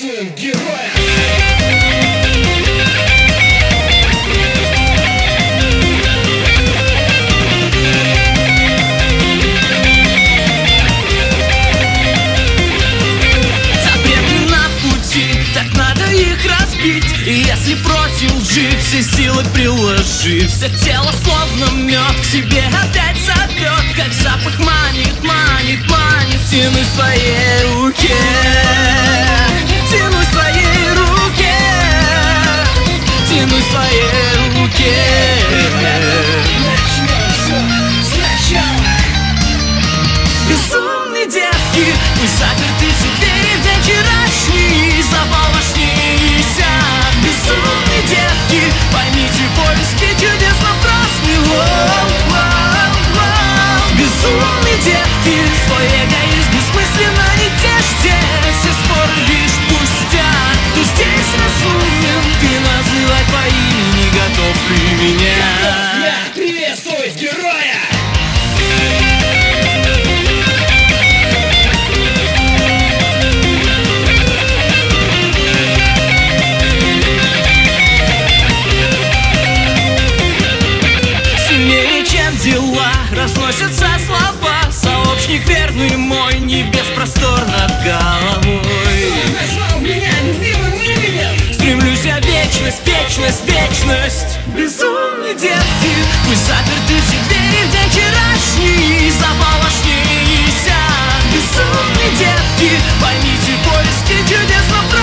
приветствуем героя! И если против лжи все силы приложи, все тело словно мед к себе опять зовет, как запах манит, манит, манит. Тяну в своей руке, тяну в своей руке, тяну в своей руке. Начнем все сначала. Безумные детки, пусть заперты все двери в день вчерашний, заполошнися. Безумные детки, поймите, поиски чудес напрасны. Безумные детки, свой эгоизм бессмысленно не тешьте, все споры лишь пустят. Кто здесь разумен, ты называй по имени, готов ли меня? Готов я приветствовать героя! Разносятся слова, сообщник верный мой, небес простор над головой. Назвал меня любимым именем. Стремлюсь я в вечность, вечность, вечность. Безумные детки, пусть заперты все двери в день вчерашний, заполошнися. Безумные детки, поймите, поиски чудес напрасны.